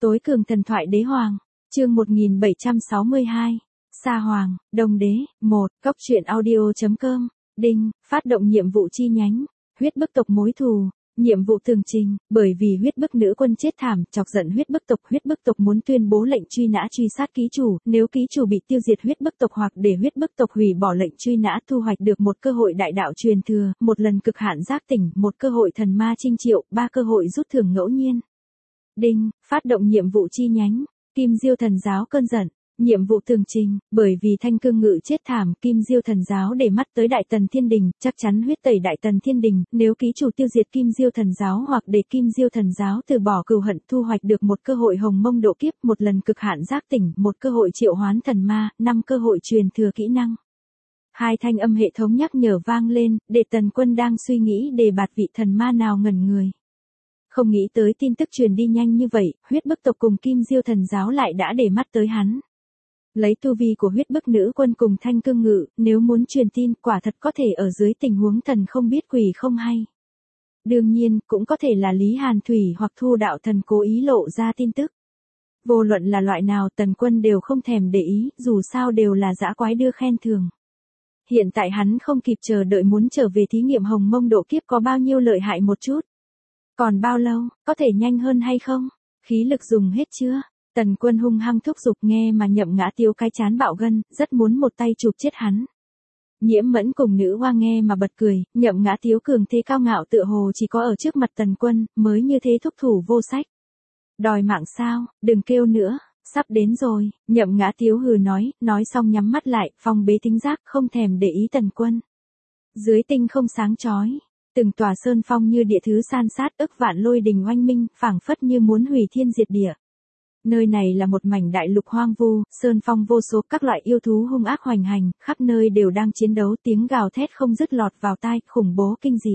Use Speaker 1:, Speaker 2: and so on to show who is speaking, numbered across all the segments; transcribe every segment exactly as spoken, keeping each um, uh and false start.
Speaker 1: Tối cường thần thoại đế hoàng, chương một nghìn bảy trăm sáu mươi hai, Sa Hoàng, Đông Đế, một, cốc truyện audio.com, đinh, phát động nhiệm vụ chi nhánh, huyết bức tộc mối thù, nhiệm vụ tường trình, bởi vì huyết bức nữ quân chết thảm, chọc giận huyết bức tộc, huyết bức tộc muốn tuyên bố lệnh truy nã truy sát ký chủ, nếu ký chủ bị tiêu diệt huyết bức tộc hoặc để huyết bức tộc hủy bỏ lệnh truy nã thu hoạch được một cơ hội đại đạo truyền thừa, một lần cực hạn giác tỉnh, một cơ hội thần ma trinh triệu, ba cơ hội rút thưởng ngẫu nhiên. Đinh, phát động nhiệm vụ chi nhánh, Kim Diêu thần giáo cơn giận, nhiệm vụ tường trình, bởi vì Thanh Cương Ngự chết thảm, Kim Diêu thần giáo để mắt tới Đại Tần Thiên Đình, chắc chắn huyết tẩy Đại Tần Thiên Đình, nếu ký chủ tiêu diệt Kim Diêu thần giáo hoặc để Kim Diêu thần giáo từ bỏ cừu hận thu hoạch được một cơ hội hồng mông độ kiếp, một lần cực hạn giác tỉnh, một cơ hội triệu hoán thần ma, năm cơ hội truyền thừa kỹ năng. Hai thanh âm hệ thống nhắc nhở vang lên, để Tần Quân đang suy nghĩ đề bạt vị thần ma nào ngẩn người. Không nghĩ tới tin tức truyền đi nhanh như vậy, huyết bức tộc cùng Kim Diêu thần giáo lại đã để mắt tới hắn. Lấy tu vi của huyết bức nữ quân cùng Thanh Cương Ngự, nếu muốn truyền tin quả thật có thể ở dưới tình huống thần không biết quỷ không hay. Đương nhiên, cũng có thể là Lý Hàn Thủy hoặc Thu Đạo Thần cố ý lộ ra tin tức. Vô luận là loại nào Tần Quân đều không thèm để ý, dù sao đều là dã quái đưa khen thưởng. Hiện tại hắn không kịp chờ đợi muốn trở về thí nghiệm hồng mông độ kiếp có bao nhiêu lợi hại một chút. Còn bao lâu, có thể nhanh hơn hay không? Khí lực dùng hết chưa? Tần Quân hung hăng thúc giục nghe mà Nhậm Ngã Tiếu cái chán bạo gân, rất muốn một tay chụp chết hắn. Nhiễm Mẫn cùng nữ hoa nghe mà bật cười, Nhậm Ngã Tiếu cường thế cao ngạo tựa hồ chỉ có ở trước mặt Tần Quân, mới như thế thúc thủ vô sách. Đòi mạng sao, đừng kêu nữa, sắp đến rồi, Nhậm Ngã Tiếu hừ nói, nói xong nhắm mắt lại, phong bế tính giác không thèm để ý Tần Quân. Dưới tinh không sáng chói. Từng tòa sơn phong như địa thứ san sát ức vạn lôi đình oanh minh, phảng phất như muốn hủy thiên diệt địa. Nơi này là một mảnh đại lục hoang vu, sơn phong vô số các loại yêu thú hung ác hoành hành, khắp nơi đều đang chiến đấu, tiếng gào thét không dứt lọt vào tai, khủng bố kinh dị.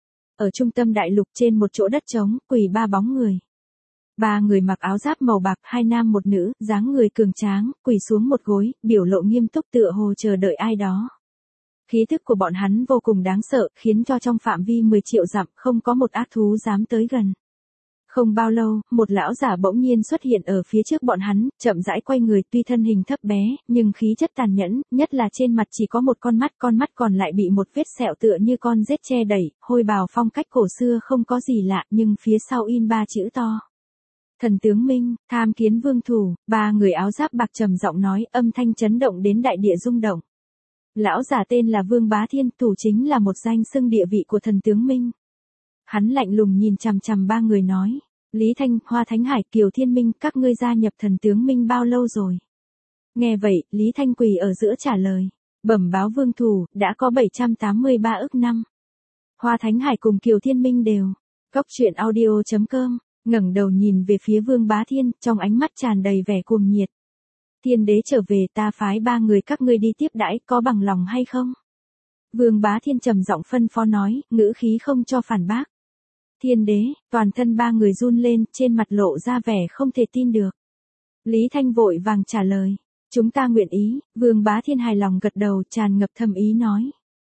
Speaker 1: Ở trung tâm đại lục trên một chỗ đất trống, quỳ ba bóng người. Ba người mặc áo giáp màu bạc, hai nam một nữ, dáng người cường tráng, quỳ xuống một gối, biểu lộ nghiêm túc tựa hồ chờ đợi ai đó. Khí thức của bọn hắn vô cùng đáng sợ, khiến cho trong phạm vi mười triệu dặm không có một ác thú dám tới gần. Không bao lâu, một lão giả bỗng nhiên xuất hiện ở phía trước bọn hắn, chậm rãi quay người, tuy thân hình thấp bé, nhưng khí chất tàn nhẫn, nhất là trên mặt chỉ có một con mắt, con mắt còn lại bị một vết sẹo tựa như con rết che đẩy, hôi bào phong cách cổ xưa không có gì lạ, nhưng phía sau in ba chữ to. Thần tướng Minh, tham kiến vương thủ, ba người áo giáp bạc trầm giọng nói, âm thanh chấn động đến đại địa rung động. Lão giả tên là Vương Bá Thiên, thủ chính là một danh xưng địa vị của thần tướng Minh. Hắn lạnh lùng nhìn chằm chằm ba người nói, Lý Thanh, Hoa Thánh Hải, Kiều Thiên Minh, các ngươi gia nhập thần tướng Minh bao lâu rồi? Nghe vậy, Lý Thanh quỳ ở giữa trả lời, bẩm báo vương thủ, đã có bảy trăm tám mươi ba ức năm. Hoa Thánh Hải cùng Kiều Thiên Minh đều, cốc truyện audio.com, ngẩng đầu nhìn về phía Vương Bá Thiên, trong ánh mắt tràn đầy vẻ cuồng nhiệt. Thiên đế trở về, ta phái ba người các ngươi đi tiếp đãi, có bằng lòng hay không? Vương Bá Thiên trầm giọng phân phó nói, ngữ khí không cho phản bác. Thiên đế, toàn thân ba người run lên, trên mặt lộ ra vẻ không thể tin được. Lý Thanh vội vàng trả lời, chúng ta nguyện ý. Vương Bá Thiên hài lòng gật đầu, tràn ngập thâm ý nói.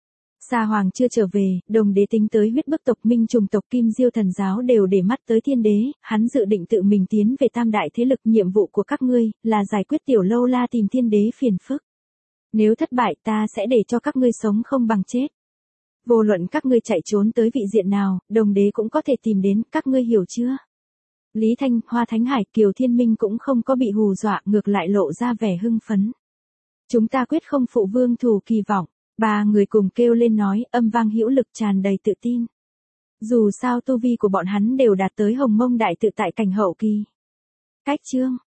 Speaker 1: Sa Hoàng chưa trở về, Đồng Đế tính tới huyết bức tộc Minh trùng tộc Kim Diêu thần giáo đều để mắt tới Thiên đế, hắn dự định tự mình tiến về tam đại thế lực. Nhiệm vụ của các ngươi là giải quyết tiểu lâu la tìm Thiên đế phiền phức. Nếu thất bại ta sẽ để cho các ngươi sống không bằng chết. Vô luận các ngươi chạy trốn tới vị diện nào, Đồng Đế cũng có thể tìm đến, các ngươi hiểu chưa? Lý Thanh, Hoa Thánh Hải, Kiều Thiên Minh cũng không có bị hù dọa, ngược lại lộ ra vẻ hưng phấn. Chúng ta quyết không phụ vương thủ kỳ vọng. Ba người cùng kêu lên nói, âm vang hữu lực tràn đầy tự tin. Dù sao tu vi của bọn hắn đều đạt tới hồng mông đại tự tại cảnh hậu kỳ. Cách chương,